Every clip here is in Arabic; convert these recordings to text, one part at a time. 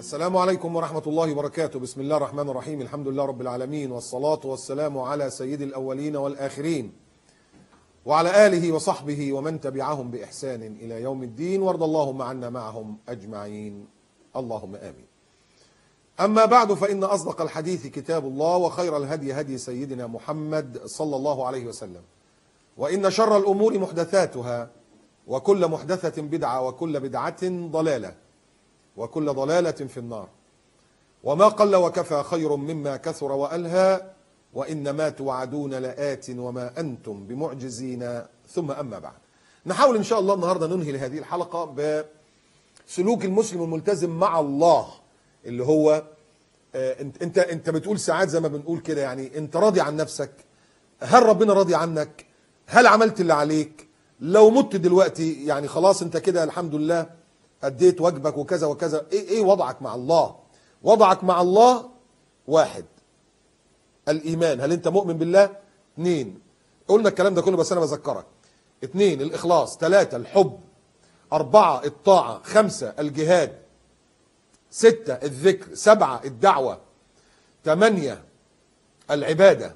السلام عليكم ورحمة الله وبركاته. بسم الله الرحمن الرحيم. الحمد لله رب العالمين، والصلاة والسلام على سيد الأولين والآخرين وعلى آله وصحبه ومن تبعهم بإحسان إلى يوم الدين، وارض اللهم عنا معهم أجمعين، اللهم آمين. أما بعد، فإن أصدق الحديث كتاب الله، وخير الهدي هدي سيدنا محمد صلى الله عليه وسلم، وإن شر الأمور محدثاتها، وكل محدثة بدعة، وكل بدعة ضلالة، وكل ضلالة في النار. وما قل وكفى خير مما كثر وألهى، وإنما توعدون لآت وما أنتم بمعجزين. ثم أما بعد، نحاول إن شاء الله النهاردة ننهي هذه الحلقة بسلوك المسلم الملتزم مع الله، اللي هو انت بتقول ساعات زي ما بنقول كده، يعني انت راضي عن نفسك؟ هل ربنا راضي عنك؟ هل عملت اللي عليك؟ لو مت دلوقتي يعني خلاص انت كده الحمد لله أديت واجبك وكذا وكذا. ايه وضعك مع الله؟ وضعك مع الله: 1 الإيمان، هل أنت مؤمن بالله؟ 2 قلنا الكلام ده كله بس أنا بذكرك. 2 الإخلاص. 3 الحب. 4 الطاعة. 5 الجهاد. 6 الذكر. 7 الدعوة. 8 العبادة.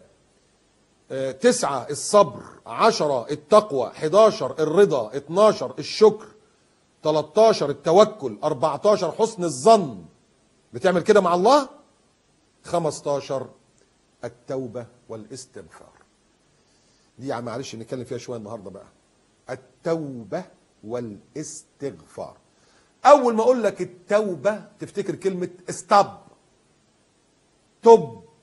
9 الصبر. 10 التقوى. 11 الرضا. 12 الشكر. 13 التوكل. 14 حسن الظن، بتعمل كده مع الله. 15 التوبة والاستغفار. دي يعني معلش نتكلم فيها شوية النهاردة بقى. التوبة والاستغفار. أول ما أقول لك التوبة تفتكر كلمة استب. تب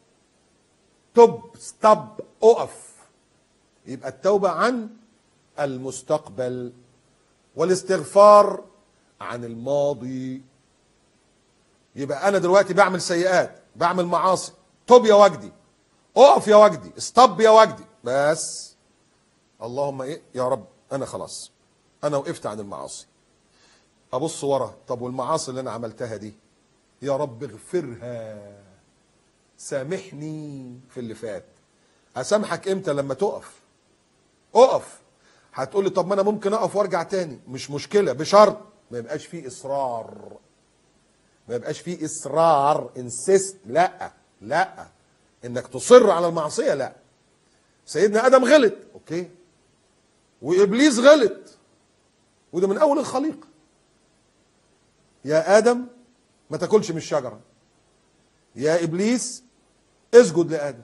استب، أقف. يبقى التوبة عن المستقبل، والاستغفار عن الماضي. يبقى أنا دلوقتي بعمل سيئات، بعمل معاصي، توب يا وجدي، اقف يا وجدي، استب يا وجدي، بس اللهم ايه يا رب، انا خلاص انا وقفت عن المعاصي. ابص ورا، طب والمعاصي اللي انا عملتها دي يا رب اغفرها، سامحني في اللي فات. اسامحك امتى؟ لما تقف. اقف. هتقول لي طب ما انا ممكن اقف وارجع تاني، مش مشكله، بشرط ما يبقاش فيه اصرار. ما يبقاش فيه اصرار، انسيست، لا انك تصر على المعصيه، لا. سيدنا ادم غلط، اوكي، وابليس غلط، وده من اول الخليقه. يا ادم ما تاكلش من الشجره، يا ابليس اسجد لادم.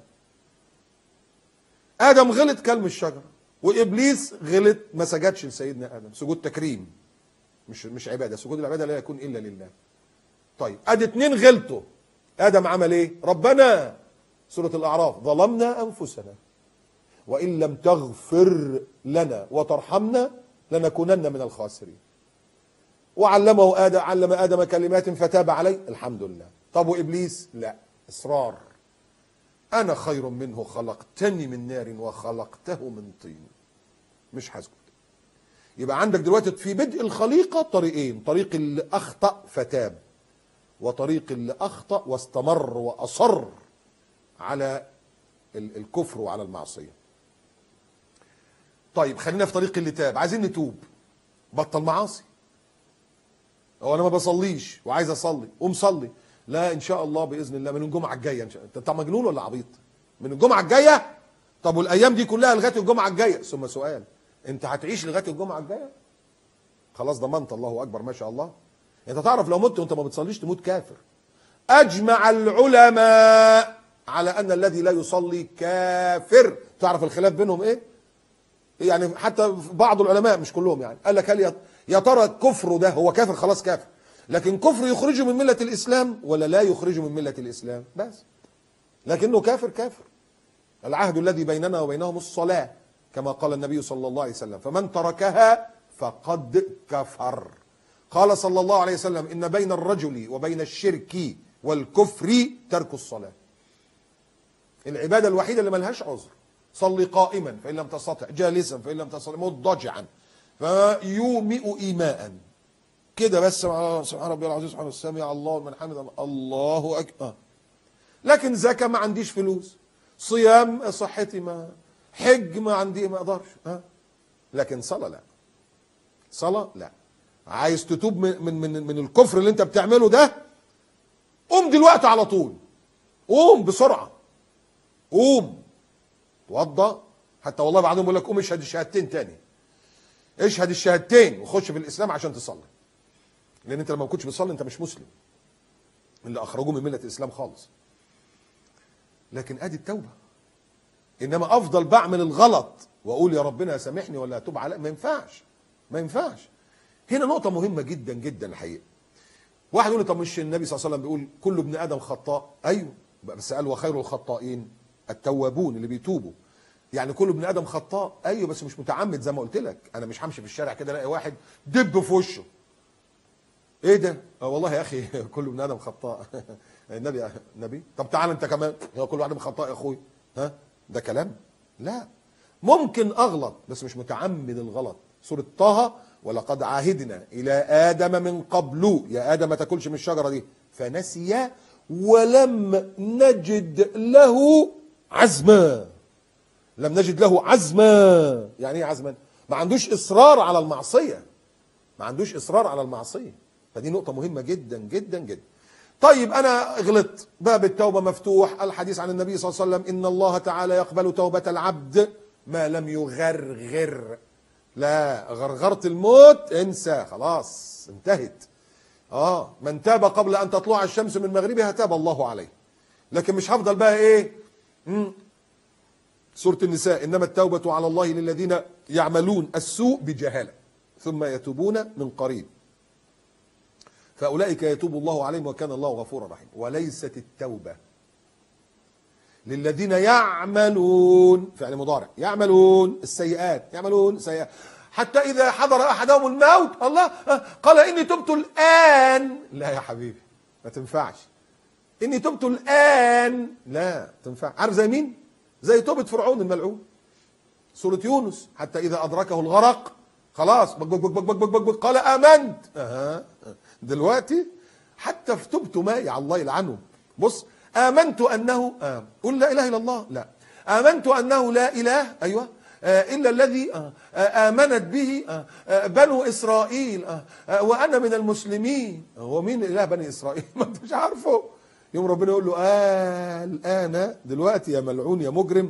ادم غلط كل من الشجره، وابليس غلط ما سجدش لسيدنا ادم. سجود تكريم، مش عباده. سجود العباده لا يكون الا لله. طيب ادي 2 غلطوا. ادم عمل ايه؟ ربنا سورة الأعراف ظلمنا أنفسنا وإن لم تغفر لنا وترحمنا لنكونن من الخاسرين. علم آدم كلمات فتاب عليه، الحمد لله. طب وإبليس؟ لا، إصرار. أنا خير منه، خلقتني من نار وخلقته من طين، مش هسكت. يبقى عندك دلوقتي في بدء الخليقة طريقين: طريق اللي أخطأ فتاب، وطريق اللي أخطأ واستمر وأصر على الكفر وعلى المعصية. طيب خلينا في طريق اللي تاب. عايزين نتوب، بطل معاصي. هو انا ما بصليش وعايز اصلي، قوم صلي. لا ان شاء الله باذن الله من الجمعه الجايه ان شاء الله. انت مجنون ولا عبيط؟ من الجمعه الجايه؟ طب والايام دي كلها لغايه الجمعه الجايه؟ ثم سؤال، انت هتعيش لغايه الجمعه الجايه؟ خلاص ضمنت، الله اكبر ما شاء الله. انت تعرف لو مت وانت ما بتصليش تموت كافر. اجمع العلماء على ان الذي لا يصلي كافر. تعرف الخلاف بينهم ايه؟ يعني حتى بعض العلماء، مش كلهم يعني، قال لك هل يا ترى كفره ده هو كافر؟ خلاص كافر، لكن كفر يخرجه من ملة الإسلام ولا لا يخرجه من ملة الإسلام؟ بس لكنه كافر. العهد الذي بيننا وبينهم الصلاة، كما قال النبي صلى الله عليه وسلم: فمن تركها فقد كفر. قال صلى الله عليه وسلم: إن بين الرجل وبين الشرك والكفر ترك الصلاة. العبادة الوحيدة اللي ملهاش عذر. صلي قائما فإن لم تستطع، جالسا فإن لم تستطع، مضطجعا، فيومئ إيماء كده بس. سبحان ربي العظيم، سبحان سمع الله لمن حمده، الله أكبر. لكن زكاة ما عنديش فلوس، صيام صحتي ما، حج ما عندي، ما اقدرش. لكن صلاة لا، صلاة لا. عايز تتوب من الكفر اللي انت بتعمله ده، قوم دلوقتي على طول، قوم بسرعه، قوم توضى. حتى والله بعضهم بيقول لك قوم اشهد الشهادتين تاني، اشهد الشهادتين وخش في الاسلام عشان تصلي، لان انت لما ما كنتش بتصلي انت مش مسلم، اللي اخرجوه من مله الاسلام خالص. لكن ادي التوبه. انما افضل بعمل الغلط واقول يا ربنا سامحني ولا اتوب على، ما ينفعش، ما ينفعش. هنا نقطه مهمه جدا جدا الحقيقه. واحد يقول لي طب مش النبي صلى الله عليه وسلم بيقول كل ابن ادم خطاء؟ ايوه، بس قال وخير الخطائين التوابون، اللي بيتوبوا. يعني كل ابن ادم خطاء، ايوه، بس مش متعمد. زي ما قلت لك انا مش همشي في الشارع كده الاقي واحد دب في وشه، ايه ده؟ والله يا اخي كل ابن ادم خطاء النبي طب تعال انت كمان، هو كل واحد خطاء يا اخوي؟ ها، ده كلام؟ لا، ممكن اغلط بس مش متعمد الغلط. سورة طه، ولقد عهدنا الى ادم من قبل يا ادم ما تاكلش من الشجره دي فنسي ولم نجد له عزما. لم نجد له عزما، يعني ايه عزما؟ ما عندوش اصرار على المعصيه، ما عندوش اصرار على المعصيه. فدي نقطه مهمه جدا جدا جدا. طيب انا غلطت، باب التوبه مفتوح. الحديث عن النبي صلى الله عليه وسلم ان الله تعالى يقبل توبه العبد ما لم يغرغر. لا، غرغرة الموت انسى، خلاص انتهت. من تاب قبل ان تطلع الشمس من مغربها تاب الله عليه. لكن مش هفضل بقى ايه، سورة النساء انما التوبة على الله للذين يعملون السوء بجهالة ثم يتوبون من قريب فاولئك يتوب الله عليهم وكان الله غفورا رحيما. وليست التوبة للذين يعملون، فعل مضارع، يعملون السيئات، يعملون سيئات حتى إذا حضر أحدهم الموت الله قال إني تبت الآن. لا يا حبيبي ما تنفعش، إني تبت الآن لا تنفع. عارف زي مين؟ زي توبة فرعون الملعون، سورة يونس، حتى إذا أدركه الغرق خلاص بك بك بك بك بك بك بك قال آمنت. دلوقتي حتى في توبته مايع، الله يلعنه. بص، آمنت أنه قل لا إله إلا الله، لا، آمنت أنه لا إله، أيوة، إلا الذي آمنت به بنو إسرائيل وأنا من المسلمين. هو مين إله بني إسرائيل؟ ما أنتش عارفه. يوم ربنا يقول له الآن، دلوقتي يا ملعون يا مجرم،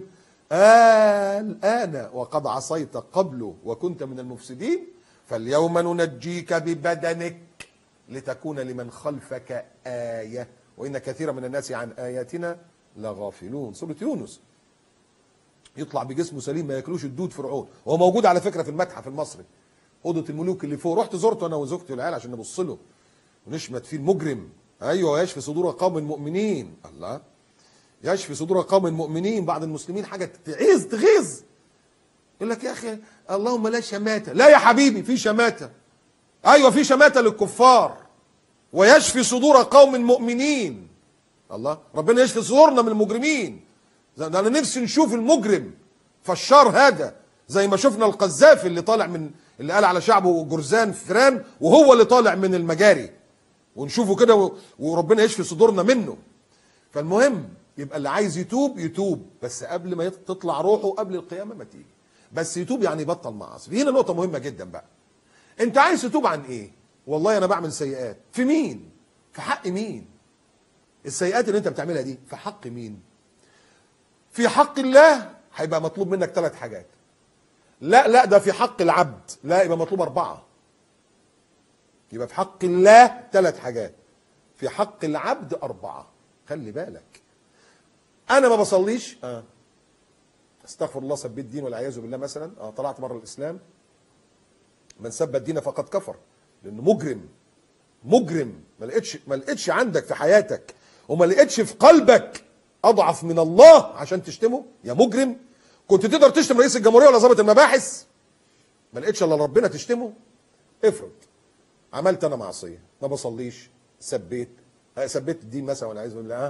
الآن وقد عصيت قبله وكنت من المفسدين فاليوم ننجيك ببدنك لتكون لمن خلفك آية وإن كثيرا من الناس عن آياتنا لغافلون. سورة يونس. يطلع بجسمه سليم ما ياكلوش الدود فرعون، وهو موجود على فكرة في المتحف المصري، أوضة الملوك اللي فوق. رحت زرته أنا وزوجتي والعيال عشان نبص له ونشمت فيه المجرم. أيوه، يشفي صدور قوم المؤمنين. الله، يشفي صدور قوم المؤمنين. بعض المسلمين حاجة تغيظ، يقول لك يا أخي اللهم لا شماتة. لا يا حبيبي، في شماتة. أيوه، في شماتة للكفار، ويشفي صدور قوم المؤمنين. الله، ربنا يشفي صدورنا من المجرمين. انا نفسي نشوف المجرم فشار هذا، زي ما شفنا القذافي اللي طالع من، اللي قال على شعبه جرزان فران، وهو اللي طالع من المجاري، ونشوفه كده وربنا يشفي صدورنا منه. فالمهم يبقى اللي عايز يتوب يتوب، بس قبل ما تطلع روحه، قبل القيامة ما تيجي، بس يتوب يعني يبطل معاصي. هنا نقطة مهمة جدا بقى. انت عايز تتوب عن ايه؟ والله انا بعمل سيئات، في مين؟ في حق مين؟ السيئات اللي انت بتعملها دي في حق مين؟ في حق الله هيبقى مطلوب منك 3 حاجات. لا ده في حق العبد، لا يبقى مطلوب 4. يبقى في حق الله 3 حاجات، في حق العبد 4. خلي بالك، انا ما بصليش، استغفر الله، سبيت دين والعياذ بالله مثلا، طلعت بره الاسلام. من سب الدين فقد كفر، لانه مجرم. ما لقيتش عندك في حياتك وما لقيتش في قلبك اضعف من الله عشان تشتمه يا مجرم. كنت تقدر تشتم رئيس الجمهوريه ولا ضابط المباحث؟ ما لقيتش الا ربنا تشتمه. افرض عملت انا معصيه، ما بصليش، سبيت الدين مثلا والعياذ بالله،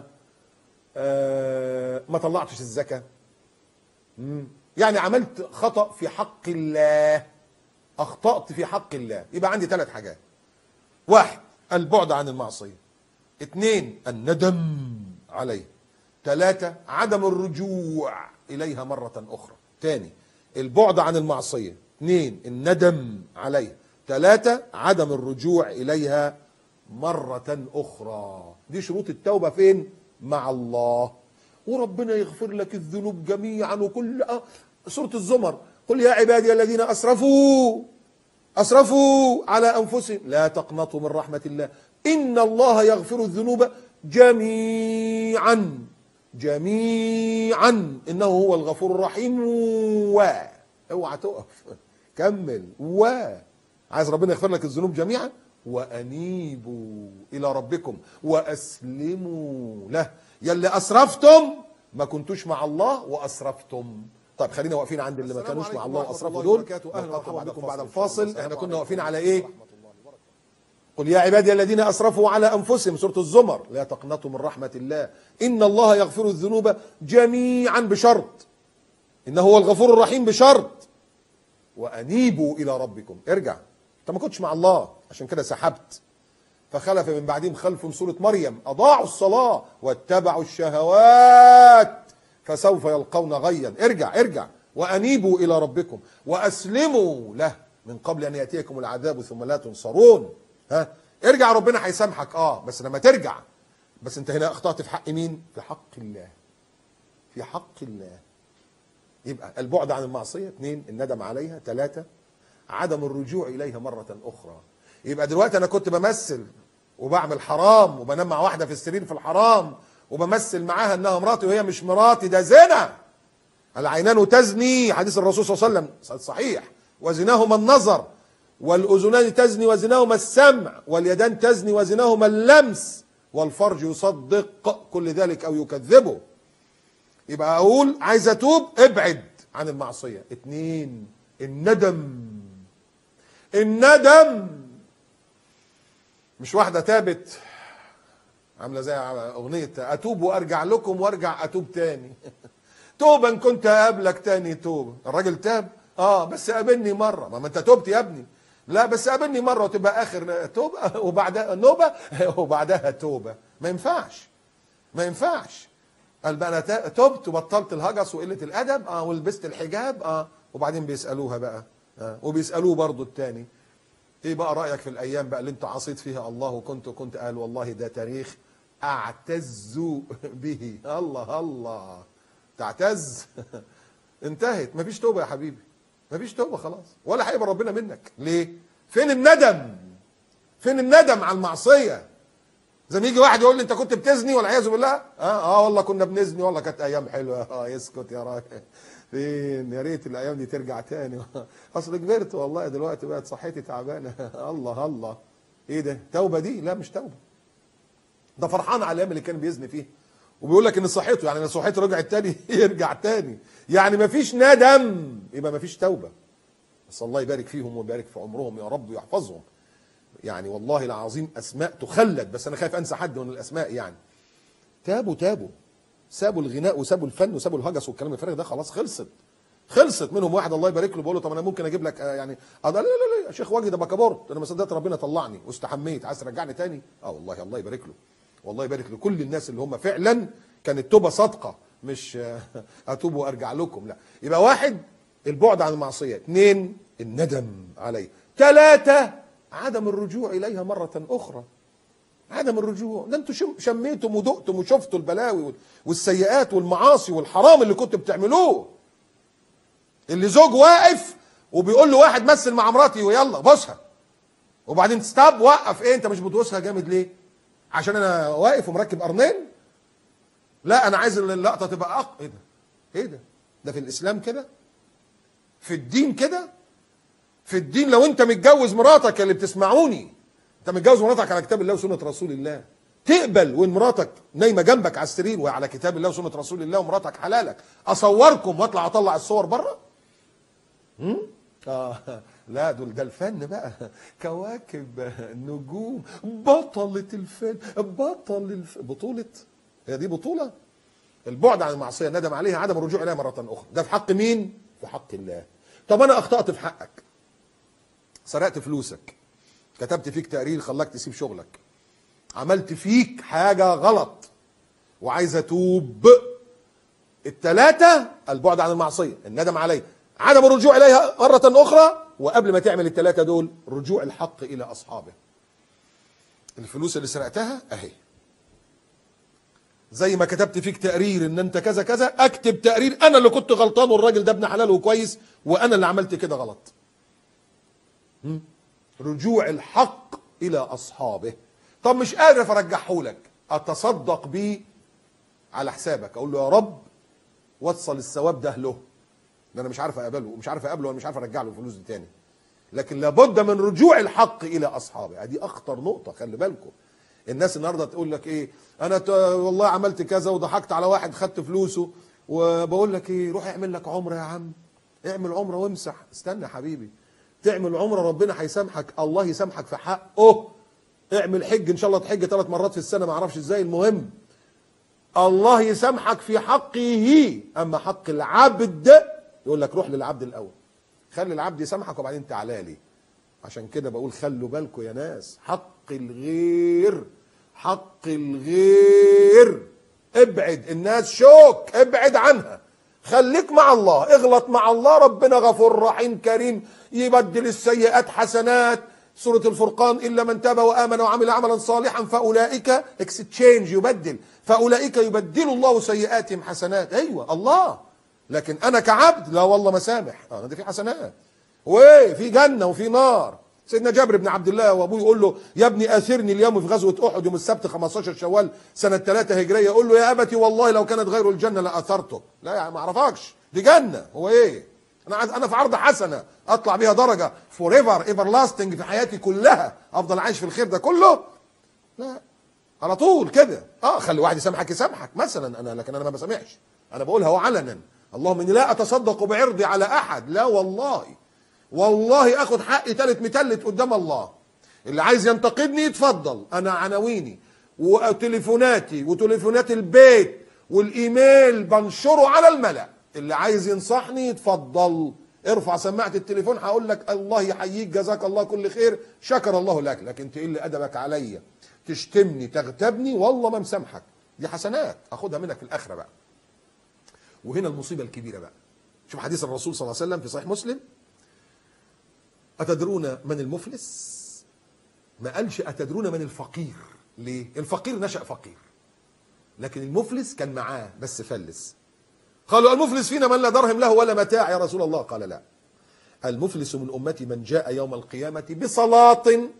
ما طلعتش الزكاه، يعني عملت خطأ في حق الله، اخطأت في حق الله. يبقى عندي 3 حاجات: 1 البعد عن المعصيه، 2 الندم عليه، 3 عدم الرجوع اليها مره اخرى. تاني، البعد عن المعصيه، 2 الندم عليها، 3 عدم الرجوع اليها مرة أخرى. دي شروط التوبة فين؟ مع الله. وربنا يغفر لك الذنوب جميعا وكل سورة الزمر، قل يا عبادي الذين أسرفوا على أنفسهم لا تقنطوا من رحمة الله إن الله يغفر الذنوب جميعا إنه هو الغفور الرحيم. اوعى تقف، كمل. عايز ربنا يغفر لك الذنوب جميعا، وأنيبوا إلى ربكم وأسلموا له. يلي أسرفتم ما كنتوش مع الله وأسرفتم. طيب خلينا واقفين عند اللي ما كانوش مع الله وأسرفوا دول. أهلا بكم بعد الفاصل. احنا كنا واقفين على إيه؟ قل يا عبادي الذين أسرفوا على أنفسهم، سورة الزمر، لا تقنطوا من رحمة الله إن الله يغفر الذنوب جميعا بشرط إنه هو الغفور الرحيم بشرط وأنيبوا إلى ربكم. ارجع، أنت ما كنتش مع الله عشان كده سحبت. فخلف من بعدهم خلف، سورة مريم، أضاعوا الصلاة واتبعوا الشهوات فسوف يلقون غيا. ارجع وأنيبوا إلى ربكم وأسلموا له من قبل أن يأتيكم العذاب ثم لا تنصرون. ارجع، ربنا هيسامحك بس لما ترجع. بس انت هنا اخطأت في حق مين؟ في حق الله. يبقى البعد عن المعصية، 2 الندم عليها، 3 عدم الرجوع إليها مرة أخرى. يبقى دلوقتي أنا كنت بمثل وبعمل حرام وبنام مع واحدة في السرير في الحرام وبمثل معاها إنها مراتي وهي مش مراتي، ده زنا. العينان تزني، حديث الرسول صلى الله عليه وسلم صحيح، وزناهما النظر، والأذنان تزني وزناهما السمع، واليدان تزني وزناهما اللمس، والفرج يصدق كل ذلك أو يكذبه. يبقى أقول عايز أتوب، ابعد عن المعصية. 2 الندم. مش واحدة تابت عاملة زي أغنية أتوب وأرجع لكم وأرجع أتوب تاني. توبة إن كنت أقابلك تاني توبة. الراجل تاب بس قابلني مرة. ما أنت توبت يا ابني. لا بس قابلني مرة وتبقى آخر توبة وبعدها نوبة وبعدها توبة. ما ينفعش. قال بقى أنا تبت وبطلت الهجس وقلة الأدب ولبست الحجاب وبعدين بيسألوها بقى وبيسألوه برضو التاني، ايه بقى رأيك في الأيام بقى اللي انت عصيت فيها الله وكنت قال والله ده تاريخ أعتز به. الله تعتز. انتهت. مفيش توبة يا حبيبي، مفيش توبة خلاص، ولا هيقبل ربنا منك. ليه؟ فين الندم على المعصية؟ زي ما يجي واحد يقول لي انت كنت بتزني والعياذ بالله. والله كنا بنزني، والله كانت ايام حلوه. يسكت يا راجل. فين؟ يا ريت الايام دي ترجع تاني. اصل كبرت والله، دلوقتي بقت صحتي تعبانه. الله ايه ده؟ توبه دي؟ لا مش توبه. ده فرحان على الايام اللي كان بيزني فيها وبيقول لك ان صحته، يعني لو صحته رجعت تاني يرجع تاني. يعني مفيش ندم، يبقى مفيش توبه. بس الله يبارك فيهم ويبارك في عمرهم يا رب ويحفظهم. يعني والله العظيم اسماء تخلد، بس انا خايف انسى حد من الاسماء. يعني تابوا، سابوا الغناء وسابوا الفن وسابوا الهجس والكلام الفارغ ده. خلاص خلصت منهم. واحد الله يبارك له بقول له طب انا ممكن اجيب لك يعني لا يا شيخ وجدي ده بكابورت، انا ما صدقت ربنا طلعني واستحميت، عايز ترجعني تاني؟ والله الله يبارك له، والله يبارك لكل الناس اللي هم فعلا كانت توبه صادقه، مش اتوب وارجع لكم. لا. يبقى 1 البعد عن المعصيه، 2 الندم عليه، 3 عدم الرجوع إليها مرة أخرى. عدم الرجوع. ده انتوا شميتم ودقتم وشفتوا البلاوي والسيئات والمعاصي والحرام اللي كنتوا بتعملوه. اللي زوج واقف وبيقول له واحد مثل مع مراتي ويلا بوسها، وبعدين ستاب وقف. ايه انت مش بتبوسها جامد ليه؟ عشان انا واقف ومركب قرنين؟ لا انا عايز اللقطه تبقى ايه ده؟ ده في الاسلام كده؟ في الدين كده؟ في الدين لو انت متجوز مراتك اللي بتسمعوني، انت متجوز مراتك على كتاب الله وسنة رسول الله، تقبل وان مراتك نايمه جنبك على السرير وعلى كتاب الله وسنة رسول الله ومراتك حلالك اصوركم واطلع اطلع الصور بره؟ لا دول ده الفن بقى، كواكب نجوم، بطلة الفن، بطولة، هي دي بطولة؟ البعد عن المعصية، ندم عليها، عدم الرجوع اليها مرة أخرى. ده في حق مين؟ في حق الله. طب أنا أخطأت في حقك، سرقت فلوسك، كتبت فيك تقرير خلاك تسيب شغلك، عملت فيك حاجة غلط وعايز أتوب. 3 البعد عن المعصية، الندم عليها، عدم الرجوع إليها مرة أخرى، وقبل ما تعمل ال3 دول رجوع الحق إلى أصحابه. الفلوس اللي سرقتها اهي، زي ما كتبت فيك تقرير ان انت كذا كذا، اكتب تقرير انا اللي كنت غلطان والراجل ده ابن حلال وكويس وانا اللي عملت كده غلط. رجوع الحق الى اصحابه. طب مش قادر ارجعه لك، اتصدق بيه على حسابك، اقول له يا رب وصل الثواب ده له، ده انا مش عارف اقبله ومش عارف اقبله ومش عارف ارجع له الفلوس دي تاني. لكن لابد من رجوع الحق الى اصحابه. دي اخطر نقطه، خلي بالكم. الناس النهارده تقول لك ايه، انا والله عملت كذا وضحكت على واحد خدت فلوسه، وبقول لك ايه، روح اعمل لك عمره يا عم، اعمل عمره وامسح. استنى يا حبيبي، تعمل عمره ربنا هيسامحك، الله يسامحك في حقه. اعمل حج ان شاء الله، تحج 3 مرات في السنه، ما اعرفش ازاي، المهم الله يسامحك في حقه. اما حق العبد يقول لك روح للعبد الاول، خلي العبد يسامحك وبعدين تعالى لي. عشان كده بقول خلوا بالكم يا ناس، حق الغير، حق الغير ابعد. الناس شوك، ابعد عنها، خليك مع الله، اغلط مع الله، ربنا غفور رحيم كريم، يبدل السيئات حسنات. سورة الفرقان، إلا من تاب وآمن وعمل عملا صالحا فأولئك اكستشينج، يبدل، فأولئك يبدل الله سيئاتهم حسنات. أيوة الله، لكن أنا كعبد لا والله ما سامح. ده في حسنات وفي جنة وفي نار. سيدنا جابر بن عبد الله وابوه يقول له يا ابني اثرني اليوم في غزوه احد يوم السبت 15 شوال سنه 3 هجريه. يقول له يا ابتي والله لو كانت غير الجنه لاثرتك. لا يعني ما اعرفكش، دي جنه. هو ايه، انا في عرض حسنه اطلع بيها درجه فور ايفر لاستنج في حياتي كلها، افضل عايش في الخير ده كله؟ لا، على طول كده. خلي واحد يسامحك يسامحك مثلا، لكن انا ما بسامحش، انا بقولها وعلنا. اللهم اني لا اتصدق بعرضي على احد، لا والله، والله اخد حقي تالت متلت قدام الله. اللي عايز ينتقدني يتفضل، انا عناويني وتليفوناتي وتليفونات البيت والايميل بنشره على الملأ. اللي عايز ينصحني يتفضل، ارفع سماعة التليفون هقول لك الله يحييك جزاك الله كل خير شكر الله لك. لكن تقل ادبك عليا، تشتمني، تغتابني، والله ما مسامحك. دي حسنات اخدها منك في الاخره بقى. وهنا المصيبه الكبيره بقى. شوف حديث الرسول صلى الله عليه وسلم في صحيح مسلم، أتدرون من المفلس؟ ما قالش أتدرون من الفقير. ليه؟ الفقير نشأ فقير، لكن المفلس كان معاه بس فلس. قالوا المفلس فينا من لا درهم له ولا متاع يا رسول الله؟ قال لا، المفلس من أمتي من جاء يوم القيامة بصلاة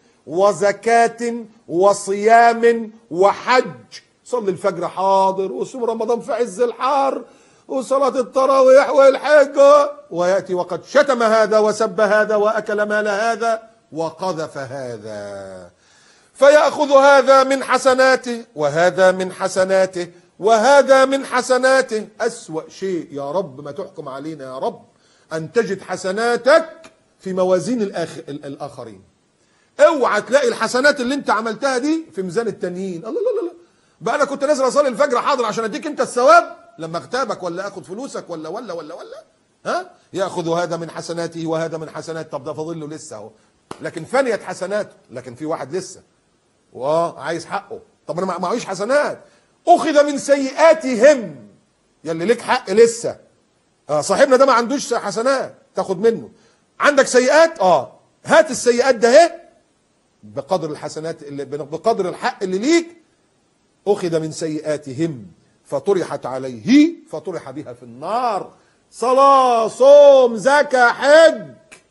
وزكاة وصيام وحج. صلي الفجر حاضر، وصوم رمضان في عز الحار، وصلاة التراويح والحج، ويأتي وقد شتم هذا وسب هذا وأكل مال هذا وقذف هذا، فيأخذ هذا من حسناته وهذا من حسناته وهذا من حسناته. أسوأ شيء يا رب ما تحكم علينا يا رب أن تجد حسناتك في موازين الآخرين. اوعى تلاقي الحسنات اللي انت عملتها دي في ميزان التانيين. الله لا لا لا، بقى انا كنت نازل اصلي الفجر حاضر عشان اديك انت الثواب لما اغتابك ولا اخد فلوسك ولا ياخذ هذا من حسناته وهذا من حسنات. طب ده فاضل له لسه اهو، لكن فنيت حسناته. لكن في واحد لسه عايز حقه. طب انا ما معيش حسنات، اخذ من سيئاتهم. يلي ليك حق لسه، صاحبنا ده ما عندوش حسنات تاخد منه. عندك سيئات، هات السيئات ده اهي بقدر الحسنات اللي بقدر الحق اللي ليك. اخذ من سيئاتهم فطرحت عليه فطرح بها في النار. صلاة، صوم، زكاة، حج.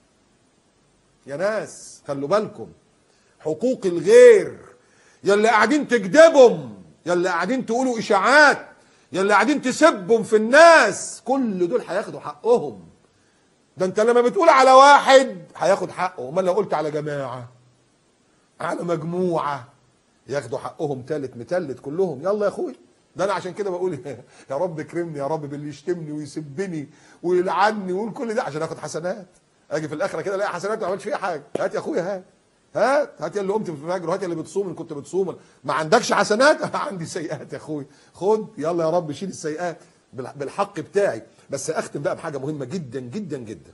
يا ناس خلوا بالكم، حقوق الغير، يلي قاعدين تكذبهم، يلي قاعدين تقولوا اشاعات، يلي قاعدين تسبهم في الناس، كل دول هياخدوا حقهم. ده انت لما بتقول على واحد هياخد حقه، امال لو قلت على جماعة، على مجموعة، ياخدوا حقهم تالت متلت كلهم. يلا يا اخوي، ده انا عشان كده بقول يا رب اكرمني يا رب باللي يشتمني ويسبني ويلعني ويقول كل ده عشان اخد حسنات. اجي في الاخره كده الاقي حسنات ما عملتش فيها حاجه. هات يا اخويا، هات يا اللي قمت في الفجر، وهات يا اللي بتصوم ان كنت بتصوم. ما عندكش حسنات؟ عندي سيئات يا اخويا، خد يلا يا رب شيل السيئات بالحق بتاعي. بس اختم بقى بحاجه مهمه جدا جدا جدا.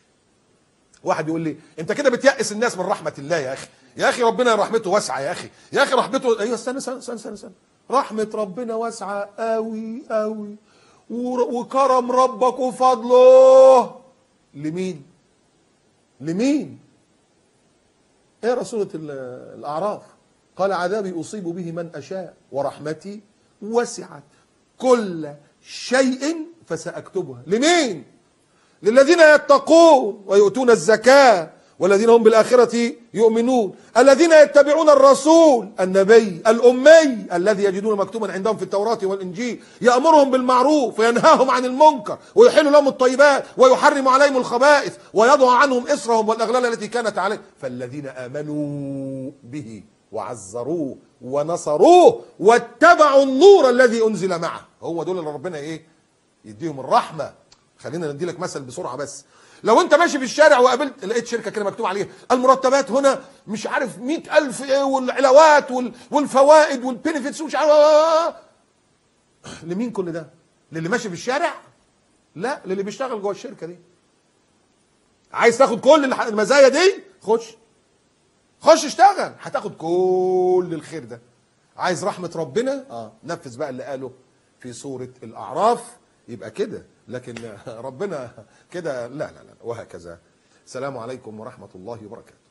واحد يقول لي انت كده بتيأس الناس من رحمه الله. يا اخي يا اخي ربنا رحمته واسعه يا اخي، يا اخي رحمته. ايوه استنى، رحمه ربنا واسعه قوي قوي، وكرم ربك وفضله لمين؟ ايه رسولة الاعراف؟ قال عذابي أصيب به من أشاء ورحمتي وسعت كل شيء فسأكتبها. لمين؟ للذين يتقون ويؤتون الزكاة والذين هم بالآخرة يؤمنون، الذين يتبعون الرسول النبي الأمي الذي يجدون مكتوبا عندهم في التوراة والإنجيل يأمرهم بالمعروف وينهاهم عن المنكر ويحل لهم الطيبات ويحرم عليهم الخبائث ويضع عنهم إصرهم والأغلال التي كانت عليهم. فالذين آمنوا به وعزروه ونصروه واتبعوا النور الذي أنزل معه، هم دول اللي ربنا إيه يديهم الرحمة. خلينا ندي لك مثل بسرعة بس. لو انت ماشي في الشارع وقابلت لقيت شركه كده مكتوب عليها المرتبات هنا مش عارف 100,000 ايه والعلاوات والفوائد والبينيفيتس ومش عارف، لمين كل ده؟ للي ماشي في الشارع؟ لا، للي بيشتغل جوه الشركه دي. عايز تاخد كل المزايا دي؟ خش اشتغل، هتاخد كل الخير ده. عايز رحمه ربنا؟ نفذ بقى اللي قاله في سوره الاعراف. يبقى كده، لكن ربنا كده لا لا لا. وهكذا. السلام عليكم ورحمة الله وبركاته.